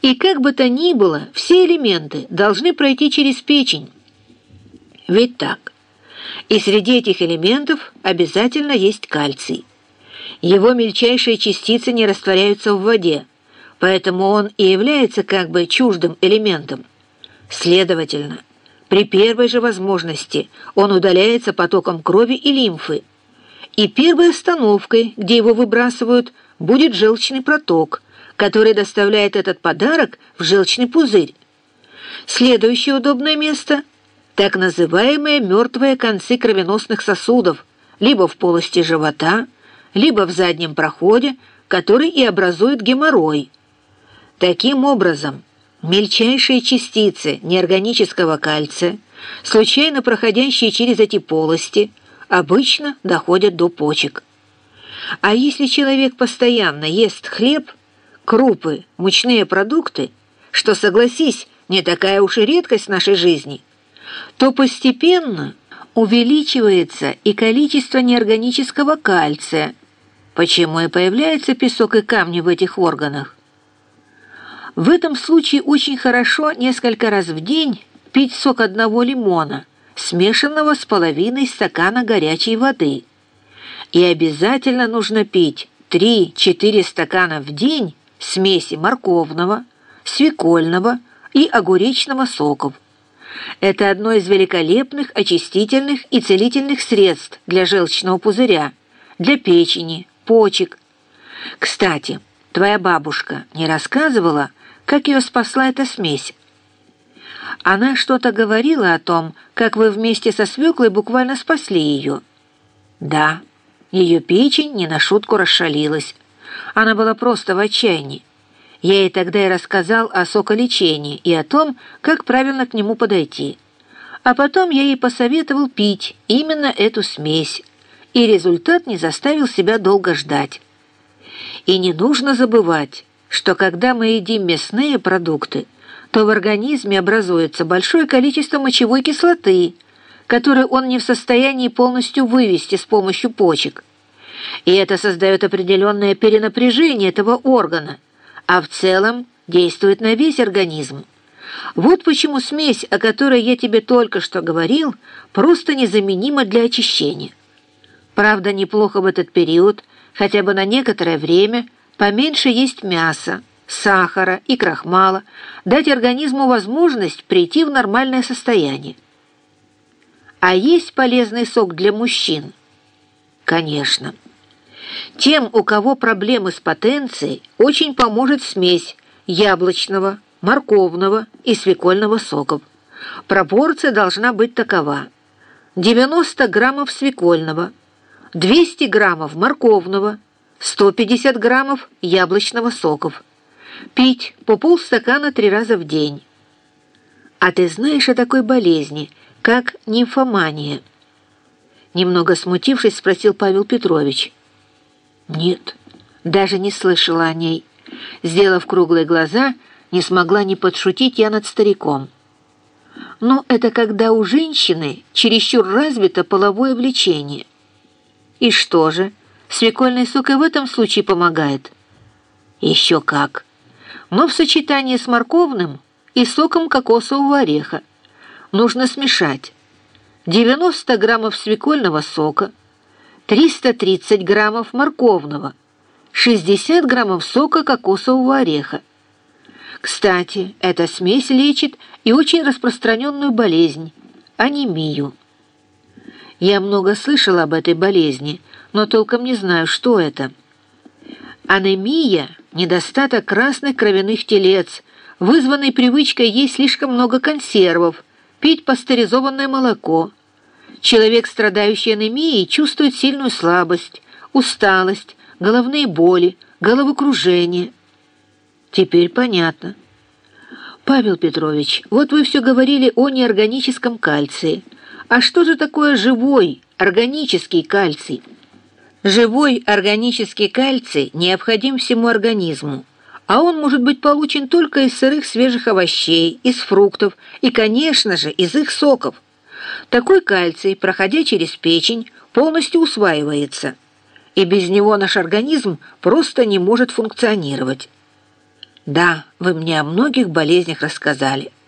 И как бы то ни было, все элементы должны пройти через печень. Ведь так. И среди этих элементов обязательно есть кальций. Его мельчайшие частицы не растворяются в воде, поэтому он и является как бы чуждым элементом. Следовательно, при первой же возможности он удаляется потоком крови и лимфы, и первой остановкой, где его выбрасывают, будет желчный проток, который доставляет этот подарок в желчный пузырь. Следующее удобное место – так называемые мертвые концы кровеносных сосудов, либо в полости живота, либо в заднем проходе, который и образует геморрой. Таким образом, мельчайшие частицы неорганического кальция, случайно проходящие через эти полости, обычно доходят до почек. А если человек постоянно ест хлеб, крупы, мучные продукты, что, согласись, не такая уж и редкость в нашей жизни, то постепенно увеличивается и количество неорганического кальция, почему и появляется песок и камни в этих органах. В этом случае очень хорошо несколько раз в день пить сок одного лимона, смешанного с половиной стакана горячей воды. И обязательно нужно пить 3-4 стакана в день смеси морковного, свекольного и огуречного соков. Это одно из великолепных очистительных и целительных средств для желчного пузыря, для печени, почек. Кстати, твоя бабушка не рассказывала, как ее спасла эта смесь? Она что-то говорила о том, как вы вместе со свеклой буквально спасли ее. Да, ее печень не на шутку расшалилась. Она была просто в отчаянии. Я ей тогда и рассказал о соколечении и о том, как правильно к нему подойти. А потом я ей посоветовал пить именно эту смесь, и результат не заставил себя долго ждать. И не нужно забывать, что когда мы едим мясные продукты, то в организме образуется большое количество мочевой кислоты, которую он не в состоянии полностью вывести с помощью почек. И это создает определенное перенапряжение этого органа, а в целом действует на весь организм. Вот почему смесь, о которой я тебе только что говорил, просто незаменима для очищения. Правда, неплохо в этот период, хотя бы на некоторое время, поменьше есть мяса, сахара и крахмала, дать организму возможность прийти в нормальное состояние. А есть полезный сок для мужчин? Конечно. Тем, у кого проблемы с потенцией, очень поможет смесь яблочного, морковного и свекольного соков. Пропорция должна быть такова: 90 граммов свекольного, 200 граммов морковного, 150 граммов яблочного соков. Пить по полстакана 3 раза в день. А ты знаешь о такой болезни, как нимфомания? Немного смутившись, спросил Павел Петрович. Нет, даже не слышала о ней. Сделав круглые глаза, не смогла не подшутить я над стариком. Но это когда у женщины чересчур развито половое влечение. И что же, свекольный сок и в этом случае помогает? Еще как. Но в сочетании с морковным и соком кокосового ореха нужно смешать 90 граммов свекольного сока, 330 граммов морковного, 60 граммов сока кокосового ореха. Кстати, эта смесь лечит и очень распространенную болезнь – анемию. Я много слышала об этой болезни, но толком не знаю, что это. Анемия – недостаток красных кровяных телец, вызванный привычкой есть слишком много консервов, пить пастеризованное молоко. Человек, страдающий анемией, чувствует сильную слабость, усталость, головные боли, головокружение. Теперь понятно. Павел Петрович, вот вы все говорили о неорганическом кальции. А что же такое живой, органический кальций? Живой органический кальций необходим всему организму, а он может быть получен только из сырых свежих овощей, из фруктов и, конечно же, из их соков. Такой кальций, проходя через печень, полностью усваивается, и без него наш организм просто не может функционировать. Да, вы мне о многих болезнях рассказали.